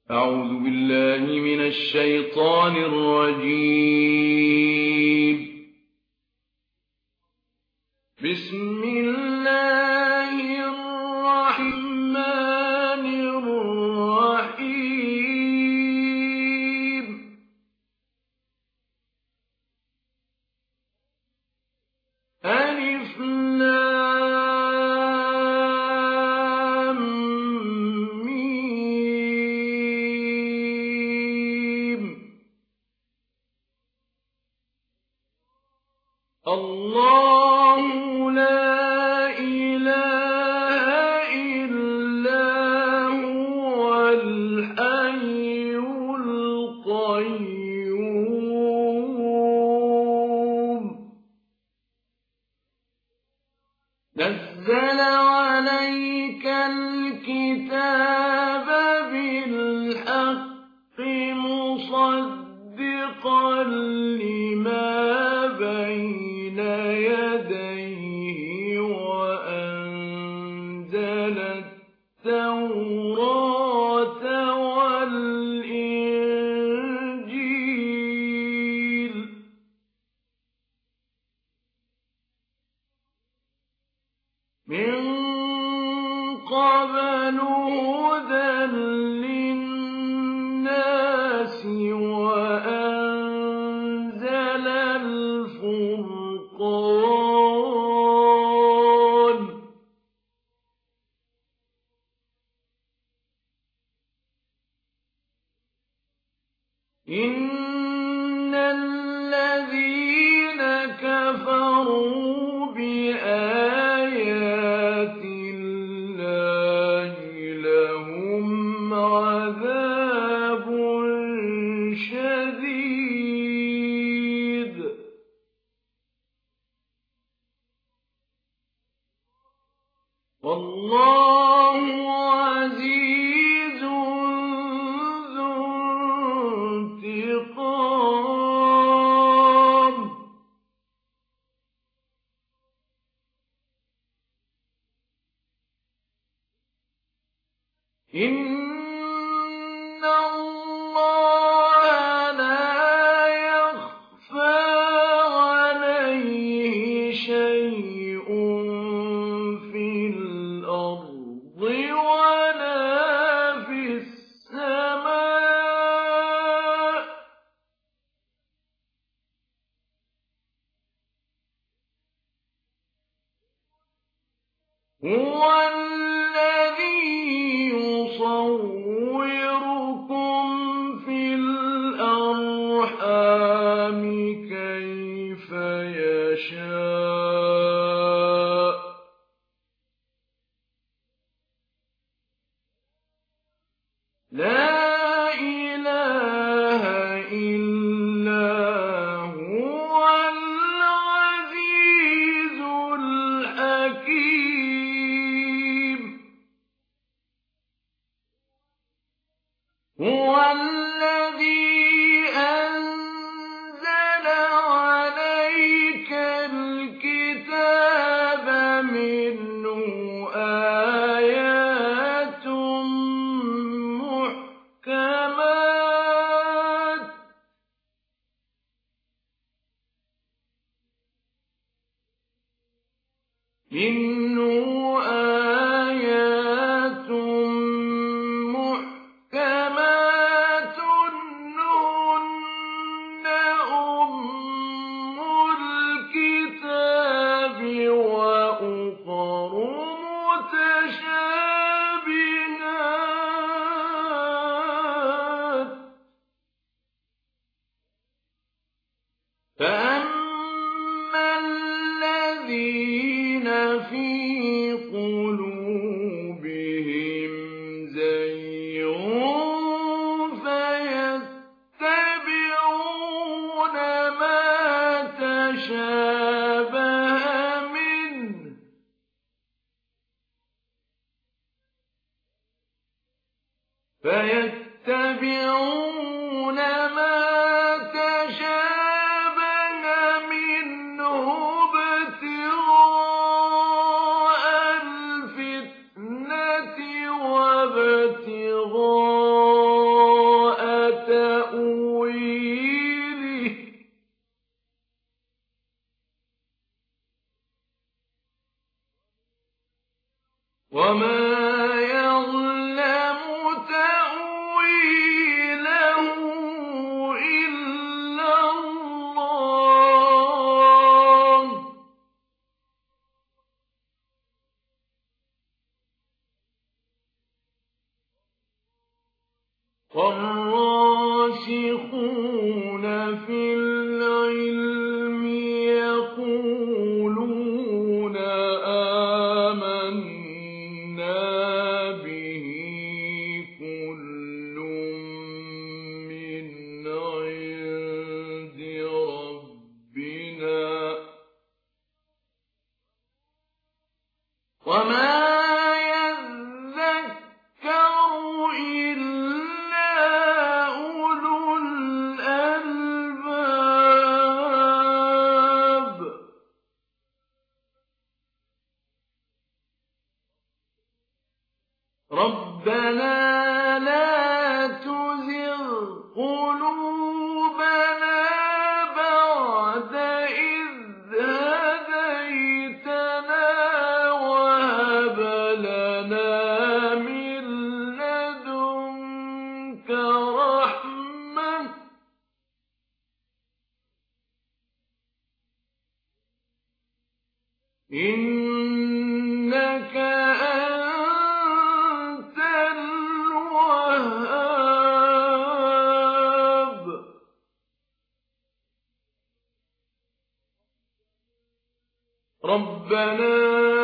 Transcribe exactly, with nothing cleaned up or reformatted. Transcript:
أعوذ بالله من الشيطان الرجيم. بسم الله الرحمن الرحيم. ألف لام ميم. الله لا إله إلا هو الحي القيوم. نزل عليك الكتاب بالحق مصدقا لما بين يديه وأنزل التوراة والإنجيل. من قبل هدى للناس وأنزل الفرقان. إن الذين كفروا بآيات الله لهم عذاب شديد. والله عزيز ذو انتقام. إن الله لا يخفى عليه شيء في الأرض ولا في السماء. هو الذي يصوركم في الأرحام كيف يشاء. لا إله إلا هو العزيز الحكيم. هو الذي أنزل عليك الكتاب منه آيات محكمات منه آيات محكمات هن أم الكتاب وأخر متشابهات. فأما الذين في قلوبهم زيغ فيتبعون ما تشابه منه فيتبعون ما تشابه منه ابتغاء الفتنة وابتغاء تأويله. وابتغاء والراسخون في العلم يقولون آمنا به كل من عند ربنا وما ربنا لا تزغ قلوبنا بعد إذ هديتنا وهب لنا من لدنك رحمة إنك ربنا